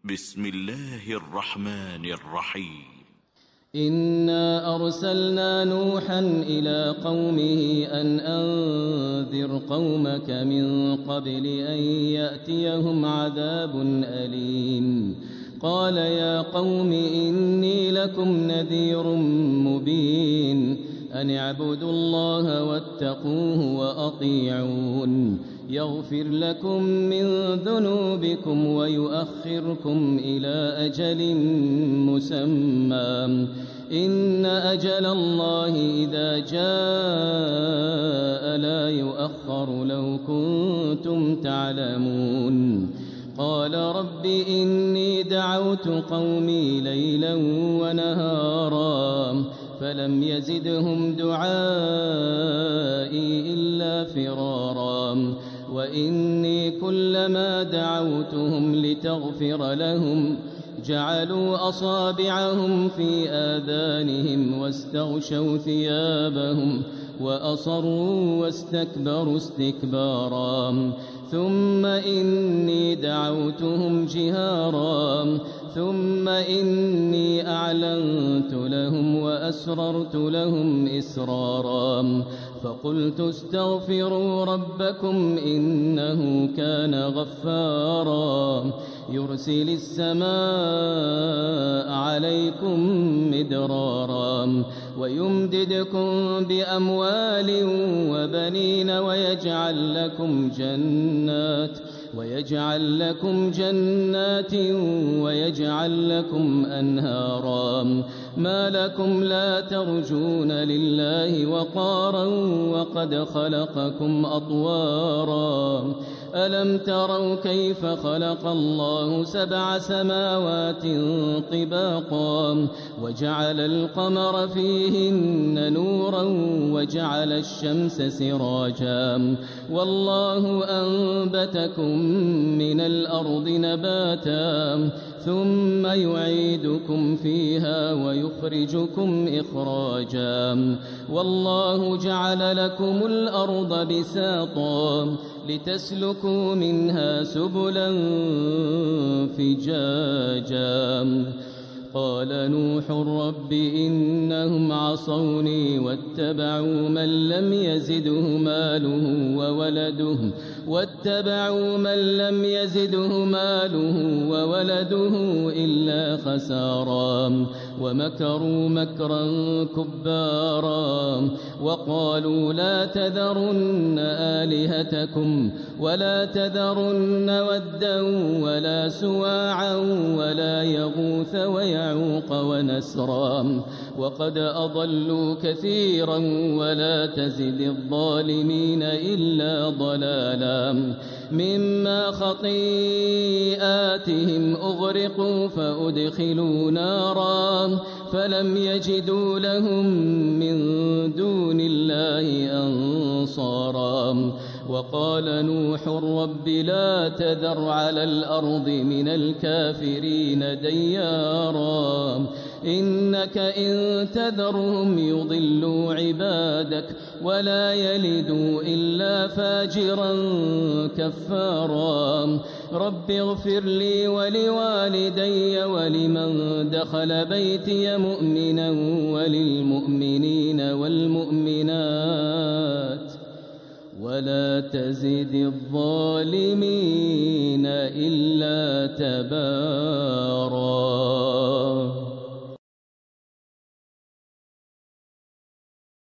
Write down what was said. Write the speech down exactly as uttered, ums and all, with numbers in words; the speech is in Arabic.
بسم الله الرحمن الرحيم. إنا أرسلنا نوحا إلى قومه أن أنذر قومك من قبل أن يأتيهم عذاب أليم. قال يا قوم إني لكم نذير مبين أن اعبدوا الله واتقوه وأطيعون يغفر لكم من ذنوبكم ويؤخركم إلى أجل مسمى إن أجل الله إذا جاء لا يؤخر لو كنتم تعلمون. قال رب إني دعوت قومي ليلا ونهارا فلم يزدهم دعائي إلا فرارا وإني كلما دعوتهم لتغفر لهم جعلوا أصابعهم في آذانهم واستغشوا ثيابهم وأصروا واستكبروا استكبارا ثم إني دعوتهم جهارا ثم إني أعلنت لهم وأسررت لهم إسرارا فقلت استغفروا ربكم إنه كان غفارا يرسل السماء عليكم مدرارا ويمددكم بأموال وبنين ويجعل لكم جنات ويجعل لكم جنات ويجعل لكم أنهارا ما لكم لا ترجون لله وقارا وقد خلقكم أطوارا ألم تروا كيف خلق الله سبع سماوات طباقا وجعل القمر فيهن نورا وجعل الشمس سراجا والله أنبتكم من الأرض نباتا ثم يعيدكم فيها ويخرجكم إخراجا والله جعل لكم الأرض بساطا لتسلكوا منها سبلا فجاجا. قال نوح رب إنهم عصوني واتبعوا من لم يزده ماله وولده واتبعوا من لم يزده ماله وولده إلا خسارا ومكروا مكرا كبارا وقالوا لا تذرن آلهتكم ولا تذرن ودا ولا سواعا ولا يغوث ويعوق ونسرا وقد أضلوا كثيرا ولا تزد الظالمين إلا ضلالا مما خطيئاتهم أغرقوا فأدخلوا نارا فلم يجدوا لهم من دون الله أنصارا وقال نوح رب لا تذر على الأرض من الكافرين ديارا إنك إن تذرهم يضلوا عبادك ولا يلدوا إلا فاجرا كفارا رب اغفر لي ولوالدي ولمن دخل بيتي مؤمنا وللمؤمنين والمؤمنات ولا تزد الظالمين إلا تبارا.